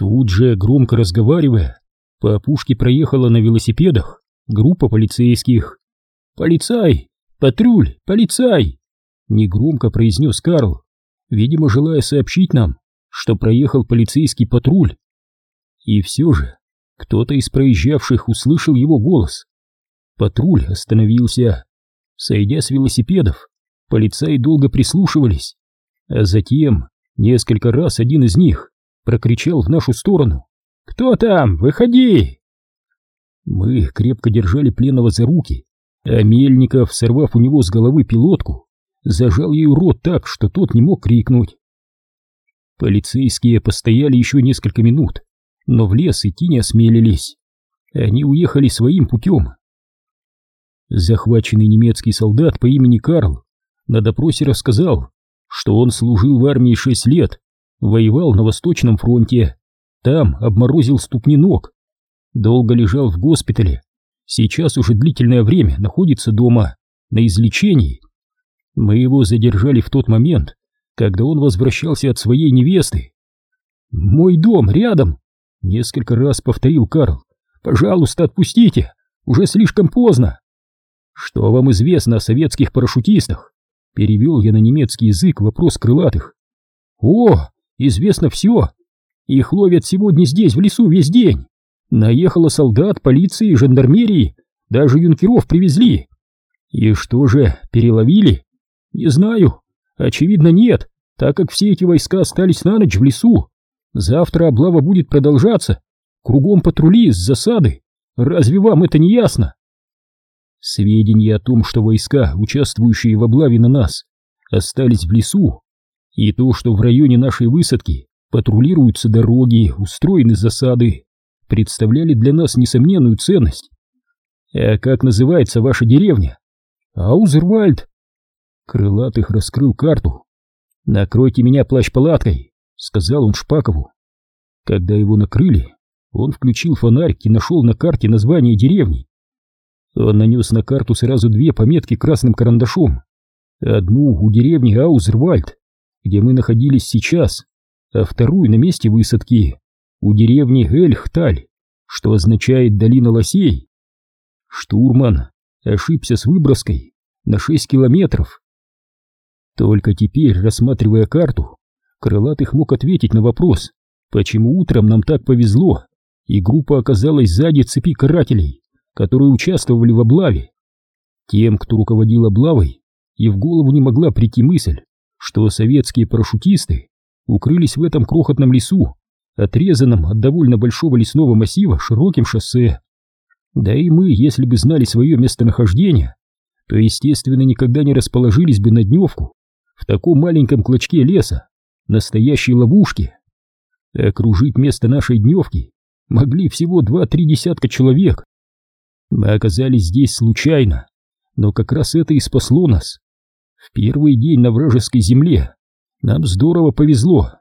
Тут же, громко разговаривая, по опушке проехала на велосипедах группа полицейских. «Полицай! Патруль! Полицай!» — негромко произнес Карл, видимо, желая сообщить нам, что проехал полицейский патруль. И все же кто-то из проезжавших услышал его голос. Патруль остановился. Сойдя с велосипедов, полицаи долго прислушивались, а затем несколько раз один из них прокричал в нашу сторону: «Кто там? Выходи!» Мы крепко держали пленного за руки, а Мельников, сорвав у него с головы пилотку, зажал ей рот так, что тот не мог крикнуть. Полицейские постояли еще несколько минут, но в лес идти не осмелились. Они уехали своим путем. Захваченный немецкий солдат по имени Карл на допросе рассказал, что он служил в армии 6 лет, воевал на Восточном фронте, там обморозил ступни ног, долго лежал в госпитале, сейчас уже длительное время находится дома, на излечении. Мы его задержали в тот момент, когда он возвращался от своей невесты. «Мой дом рядом!» — несколько раз повторил Карл. «Пожалуйста, отпустите! Уже слишком поздно!» «Что вам известно о советских парашютистах?» — перевел я на немецкий язык вопрос крылатых. «О, известно все! Их ловят сегодня здесь, в лесу, весь день! Наехало солдат, полиции, жандармерии, даже юнкеров привезли! И что же, переловили? Не знаю, очевидно нет, так как все эти войска остались на ночь в лесу. Завтра облава будет продолжаться, кругом патрули из засады, разве вам это не ясно?» Сведения о том, что войска, участвующие в облаве на нас, остались в лесу, и то, что в районе нашей высадки патрулируются дороги, устроены засады, представляли для нас несомненную ценность. «А как называется ваша деревня?» «Аузервальд». Крылатых раскрыл карту. «Накройте меня плащ-палаткой», — сказал он Шпакову. Когда его накрыли, он включил фонарик и нашел на карте название деревни. Он нанес на карту сразу 2 пометки красным карандашом. Одну у деревни Аузервальд, где мы находились сейчас, а вторую на месте высадки, у деревни Эльхталь, что означает «долина лосей». Штурман ошибся с выброской на 6 километров. Только теперь, рассматривая карту, Крылатых мог ответить на вопрос, почему утром нам так повезло, и группа оказалась сзади цепи карателей, которые участвовали в облаве. Тем, кто руководил облавой, и в голову не могла прийти мысль, что советские парашютисты укрылись в этом крохотном лесу, отрезанном от довольно большого лесного массива широким шоссе. Да и мы, если бы знали свое местонахождение, то, естественно, никогда не расположились бы на дневку в таком маленьком клочке леса, настоящей ловушке. Окружить место нашей дневки могли всего 2-3 десятка человек. Мы оказались здесь случайно, но как раз это и спасло нас. В первый день на вражеской земле нам здорово повезло.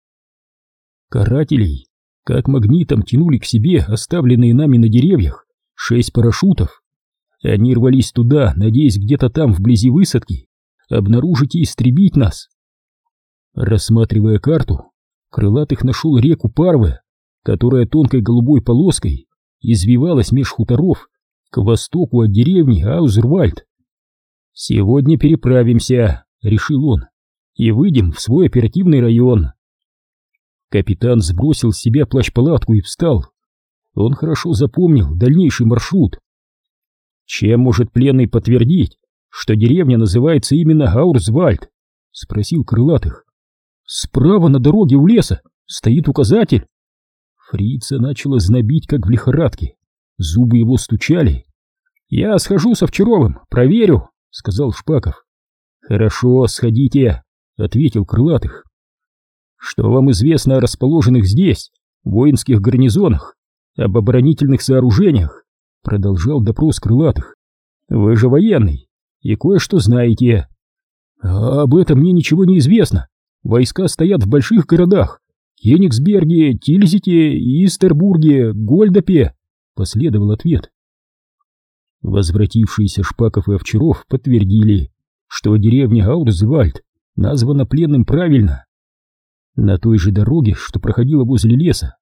Карателей как магнитом тянули к себе оставленные нами на деревьях 6 парашютов. Они рвались туда, надеясь где-то там, вблизи высадки, обнаружить и истребить нас. Рассматривая карту, Крылатых нашел реку Парве, которая тонкой голубой полоской извивалась меж хуторов к востоку от деревни Аузервальд. «Сегодня переправимся», — решил он, — «и выйдем в свой оперативный район». Капитан сбросил с себя плащ-палатку и встал. Он хорошо запомнил дальнейший маршрут. «Чем может пленный подтвердить, что деревня называется именно Аузервальд?» — спросил Крылатых. «Справа на дороге у леса стоит указатель». Фрица начала знобить, как в лихорадке. Зубы его стучали. «Я схожу со Овчаровым, проверю», — сказал Шпаков. «Хорошо, сходите», — ответил Крылатых. «Что вам известно о расположенных здесь воинских гарнизонах, об оборонительных сооружениях?» — продолжал допрос Крылатых. «Вы же военный и кое-что знаете». «Об этом мне ничего не известно. Войска стоят в больших городах: Кенигсберге, Тильзите, Истербурге, Гольдапе», — последовал ответ. Возвратившиеся Шпаков и Овчаров подтвердили, что деревня Аузервальд названа пленным правильно. На той же дороге, что проходила возле леса,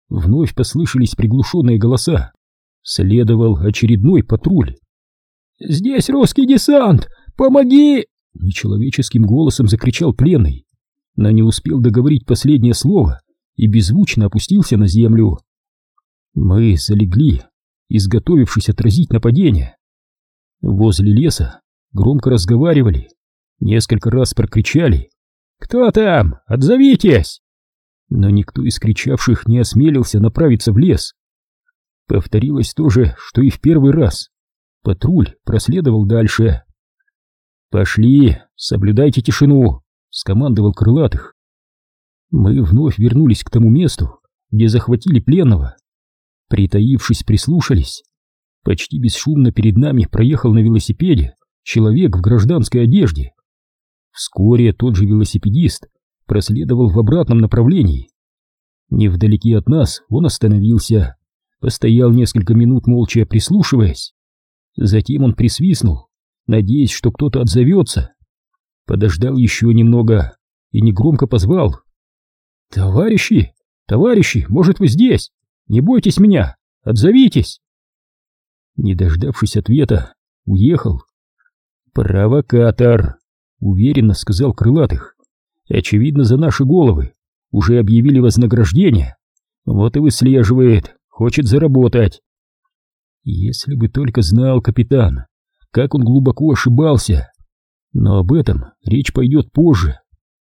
вновь послышались приглушенные голоса. Следовал очередной патруль. «Здесь русский десант! Помоги!» Нечеловеческим голосом закричал пленный, но не успел договорить последнее слово и беззвучно опустился на землю. Мы залегли, изготовившись отразить нападение. Возле леса громко разговаривали, несколько раз прокричали: «Кто там? Отзовитесь!» Но никто из кричавших не осмелился направиться в лес. Повторилось то же, что и в первый раз. Патруль проследовал дальше. «Пошли, соблюдайте тишину», — скомандовал Крылатых. Мы вновь вернулись к тому месту, где захватили пленного. Притаившись, прислушались. Почти бесшумно перед нами проехал на велосипеде человек в гражданской одежде. Вскоре тот же велосипедист проследовал в обратном направлении. Невдалеке от нас он остановился, постоял несколько минут молча прислушиваясь. Затем он присвистнул, надеясь, что кто-то отзовется. Подождал еще немного и негромко позвал: «Товарищи, товарищи, может, вы здесь? Не бойтесь меня, отзовитесь!» Не дождавшись ответа, уехал. «Провокатор», — уверенно сказал Крылатых. «Очевидно, за наши головы уже объявили вознаграждение. Вот и выслеживает, хочет заработать». Если бы только знал капитан, как он глубоко ошибался. Но об этом речь пойдет позже.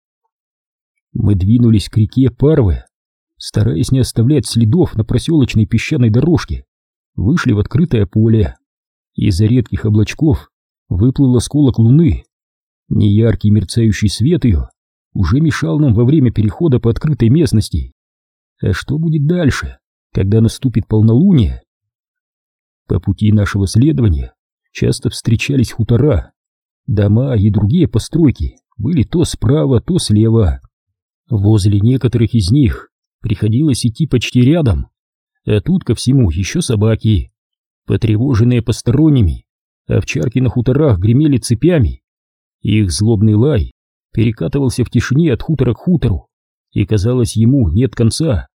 Мы двинулись к реке Парве, стараясь не оставлять следов на проселочной песчаной дорожке. Вышли в открытое поле. Из-за редких облачков выплыл осколок луны. Неяркий мерцающий свет ее уже мешал нам во время перехода по открытой местности. А что будет дальше, когда наступит полнолуние? По пути нашего следования часто встречались хутора. Дома и другие постройки были то справа, то слева. Возле некоторых из них приходилось идти почти рядом. А тут ко всему еще собаки. Потревоженные посторонними, овчарки на хуторах гремели цепями. Их злобный лай перекатывался в тишине от хутора к хутору, и, казалось, ему нет конца.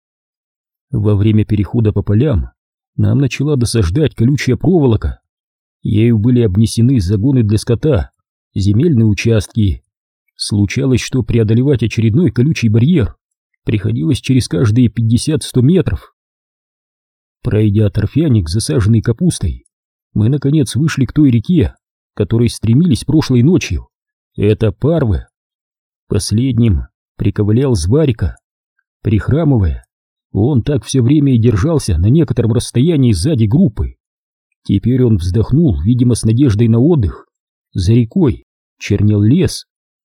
Во время перехода по полям нам начала досаждать колючая проволока. Ею были обнесены загоны для скота, земельные участки. Случалось, что преодолевать очередной колючий барьер приходилось через каждые 50-100 метров. Пройдя торфяник, засаженный капустой, мы наконец вышли к той реке, к которой стремились прошлой ночью. Это Парве. Последним приковылял Зварика. Прихрамывая, он так все время и держался на некотором расстоянии сзади группы. Теперь он вздохнул, видимо, с надеждой на отдых. За рекой чернел лес.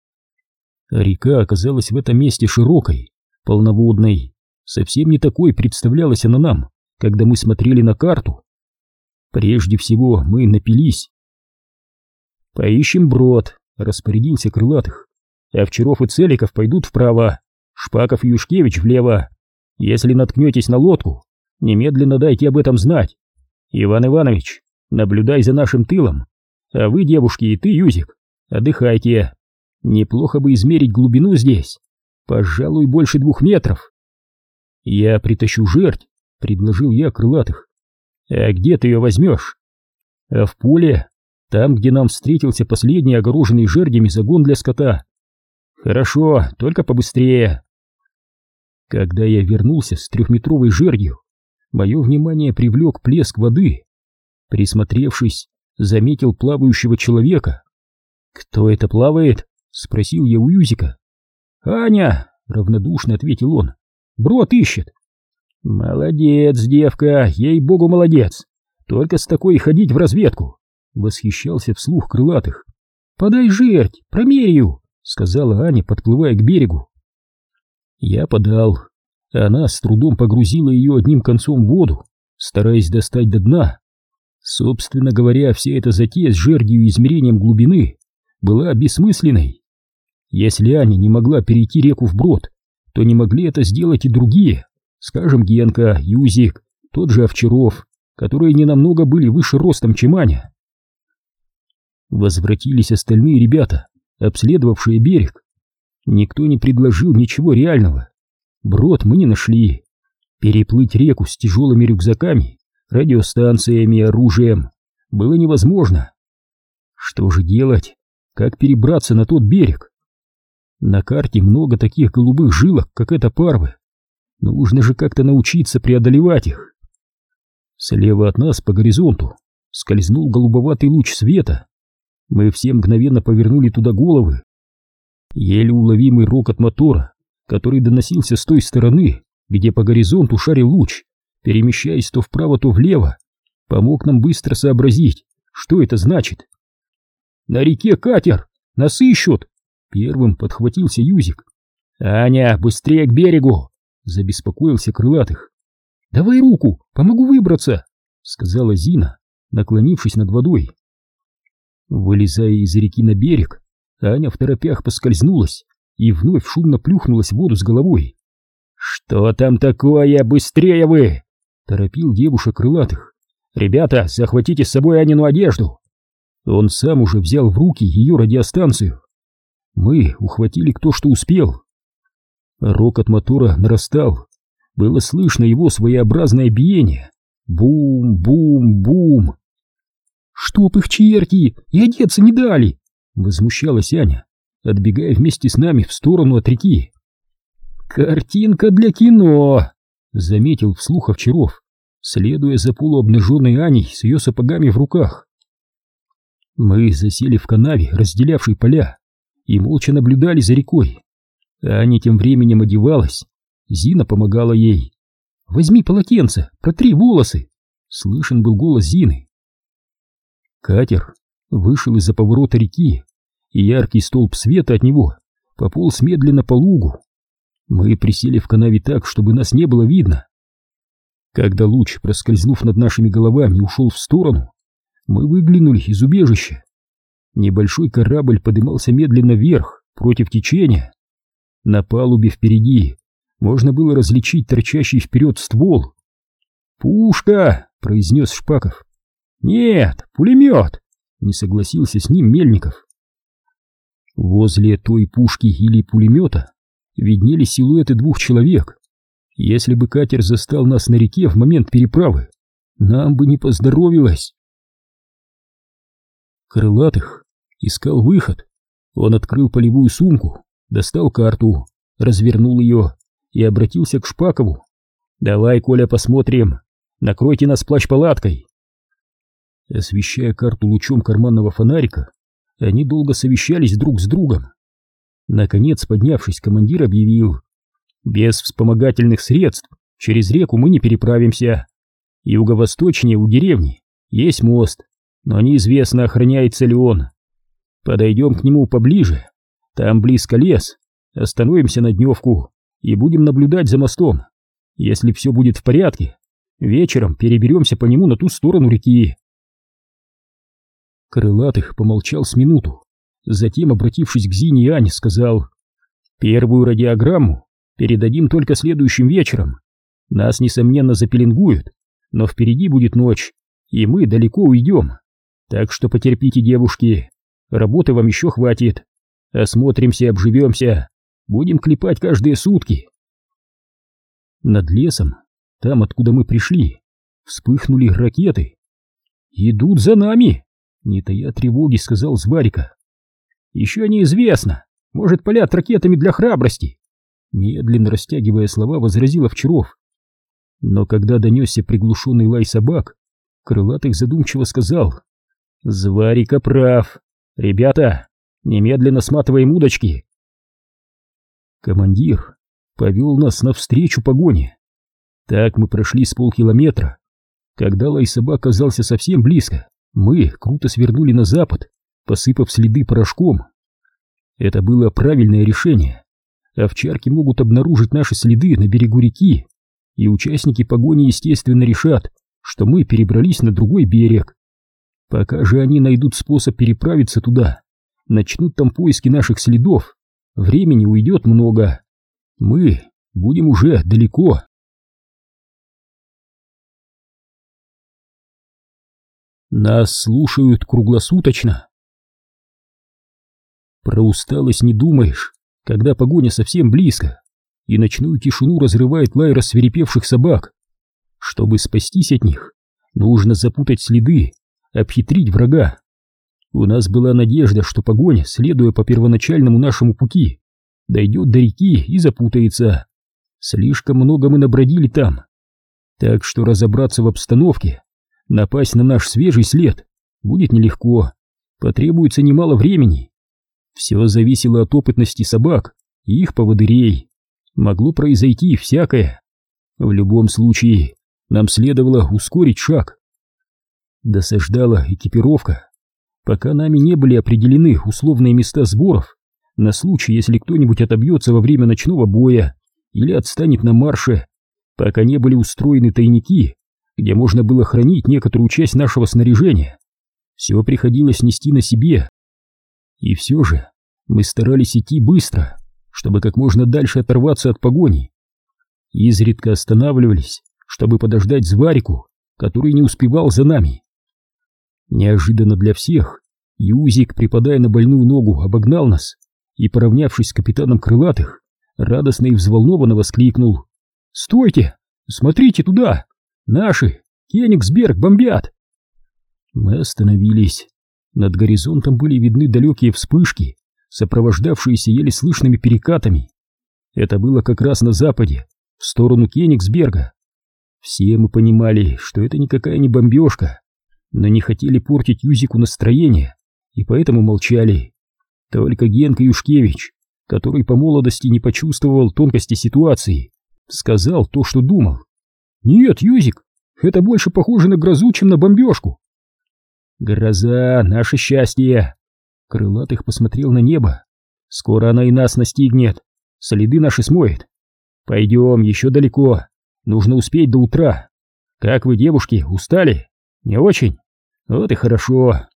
Река оказалась в этом месте широкой, полноводной. Совсем не такой представлялась она нам, когда мы смотрели на карту. Прежде всего мы напились. «Поищем брод», — распорядился Крылатых. «Овчаров и Целиков пойдут вправо, Шпаков и Юшкевич влево. Если наткнетесь на лодку, немедленно дайте об этом знать. Иван Иванович, наблюдай за нашим тылом, а вы, девушки, и ты, Юзик, отдыхайте. Неплохо бы измерить глубину здесь, пожалуй, больше 2 метров». «Я притащу жерть», — предложил я Крылатых. «А где ты ее возьмешь?» «А в поле, там, где нам встретился последний огороженный жердями загон для скота». «Хорошо, только побыстрее». Когда я вернулся с 3-метровой жердью, мое внимание привлек плеск воды. Присмотревшись, заметил плавающего человека. «Кто это плавает?» — спросил я у Юзика. «Аня!» — равнодушно ответил он. «Брод ищет». «Молодец, девка, ей-богу, молодец! Только с такой ходить в разведку!» — восхищался вслух Крылатых. «Подай жерть, промерю!» — сказала Аня, подплывая к берегу. Я подал. Она с трудом погрузила ее одним концом в воду, стараясь достать до дна. Собственно говоря, вся эта затея с жердью и измерением глубины была бессмысленной. Если Аня не могла перейти реку вброд, то не могли это сделать и другие. Скажем, Генка, Юзик, тот же Овчаров, которые ненамного были выше ростом, чем Аня. Возвратились остальные ребята, обследовавшие берег. Никто не предложил ничего реального. Брод мы не нашли. Переплыть реку с тяжелыми рюкзаками, радиостанциями и оружием было невозможно. Что же делать? Как перебраться на тот берег? На карте много таких голубых жилок, как эта парвы. Нужно же как-то научиться преодолевать их. Слева от нас по горизонту скользнул голубоватый луч света. Мы все мгновенно повернули туда головы. Еле уловимый рокот мотора, который доносился с той стороны, где по горизонту шарил луч, перемещаясь то вправо, то влево, помог нам быстро сообразить, что это значит. «На реке катер! Нас ищут!» Первым подхватился Юзик. «Аня, быстрее к берегу!» — забеспокоился Крылатых. «Давай руку, помогу выбраться!» — сказала Зина, наклонившись над водой. Вылезая из реки на берег, Аня в торопях поскользнулась и вновь шумно плюхнулась в воду с головой. «Что там такое? Быстрее вы!» — торопил девушек Крылатых. «Ребята, захватите с собой Анину одежду!» Он сам уже взял в руки ее радиостанцию. Мы ухватили кто что успел. Рокот мотора нарастал. Было слышно его своеобразное биение. Бум-бум-бум. «Чтоб их черти, и одеться не дали!» — возмущалась Аня, отбегая вместе с нами в сторону от реки. «Картинка для кино!» — заметил вслух Овчаров, следуя за полуобнаженной Аней с ее сапогами в руках. Мы засели в канаве, разделявшей поля, и молча наблюдали за рекой. Аня тем временем одевалась. Зина помогала ей. «Возьми полотенце, протри волосы!» — слышен был голос Зины. Катер вышел из-за поворота реки, и яркий столб света от него пополз медленно по лугу. Мы присели в канаве так, чтобы нас не было видно. Когда луч, проскользнув над нашими головами, ушел в сторону, мы выглянули из убежища. Небольшой корабль подымался медленно вверх, против течения. На палубе впереди можно было различить торчащий вперед ствол. «Пушка!» — произнес Шпаков. «Нет, пулемет!» — не согласился с ним Мельников. Возле той пушки или пулемета виднелись силуэты двух человек. Если бы катер застал нас на реке в момент переправы, нам бы не поздоровилось. Крылатых искал выход. Он открыл полевую сумку, достал карту, развернул ее и обратился к Шпакову. «Давай, Коля, посмотрим. Накройте нас плащ-палаткой». Освещая карту лучом карманного фонарика, они долго совещались друг с другом. Наконец, поднявшись, командир объявил: «Без вспомогательных средств через реку мы не переправимся. Юго-восточнее у деревни есть мост, но неизвестно, охраняется ли он. Подойдем к нему поближе, там близко лес, остановимся на дневку и будем наблюдать за мостом. Если все будет в порядке, вечером переберемся по нему на ту сторону реки». Крылатых помолчал с минуту, затем, обратившись к Зине и Ане, сказал: «Первую радиограмму передадим только следующим вечером. Нас, несомненно, запеленгуют, но впереди будет ночь, и мы далеко уйдем. Так что потерпите, девушки, работы вам еще хватит. Осмотримся и обживемся, будем клепать каждые сутки». Над лесом, там, откуда мы пришли, вспыхнули ракеты. «Идут за нами!» — не тая тревоги, сказал Зварика. «Еще неизвестно, может, палят ракетами для храбрости», — медленно растягивая слова, возразил Овчаров. Но когда донесся приглушенный лай собак, Крылатых задумчиво сказал: «Зварика прав. Ребята, немедленно сматываем удочки». Командир повел нас навстречу погоне. Так мы прошли с полкилометра. Когда лай собак оказался совсем близко, мы круто свернули на запад, посыпав следы порошком. Это было правильное решение. Овчарки могут обнаружить наши следы на берегу реки, и участники погони, естественно, решат, что мы перебрались на другой берег. Пока же они найдут способ переправиться туда, начнут там поиски наших следов, времени уйдет много. Мы будем уже далеко. Нас слушают круглосуточно. Про усталость не думаешь, когда погоня совсем близко. и ночную тишину разрывает лай рассвирепевших собак. Чтобы спастись от них, нужно запутать следы, обхитрить врага. У нас была надежда, что погоня, следуя по первоначальному нашему пути, дойдет до реки и запутается. Слишком много мы набродили там. Так что разобраться в обстановке, напасть на наш свежий след будет нелегко, потребуется немало времени. Все зависело от опытности собак и их поводырей. Могло произойти всякое. В любом случае, нам следовало ускорить шаг. Досаждала экипировка. Пока нами не были определены условные места сборов, на случай, если кто-нибудь отобьется во время ночного боя или отстанет на марше, пока не были устроены тайники, где можно было хранить некоторую часть нашего снаряжения, все приходилось нести на себе. И все же мы старались идти быстро, чтобы как можно дальше оторваться от погони. Изредка останавливались, чтобы подождать Зварику, который не успевал за нами. Неожиданно для всех, Юзик, припадая на больную ногу, обогнал нас и, поравнявшись с капитаном Крылатых, радостно и взволнованно воскликнул: «Стойте! Смотрите туда! Наши! Кёнигсберг бомбят!» Мы остановились. Над горизонтом были видны далекие вспышки, сопровождавшиеся еле слышными перекатами. Это было как раз на западе, в сторону Кёнигсберга. Все мы понимали, что это никакая не бомбежка, но не хотели портить Юзику настроение, и поэтому молчали. Только Генка Юшкевич, который по молодости не почувствовал тонкости ситуации, сказал то, что думал. «Нет, Юзик, это больше похоже на грозу, чем на бомбежку». «Гроза — наше счастье!» Крылатых посмотрел на небо. «Скоро она и нас настигнет, следы наши смоет. Пойдем, еще далеко, нужно успеть до утра. Как вы, девушки, устали? Не очень? Вот и хорошо.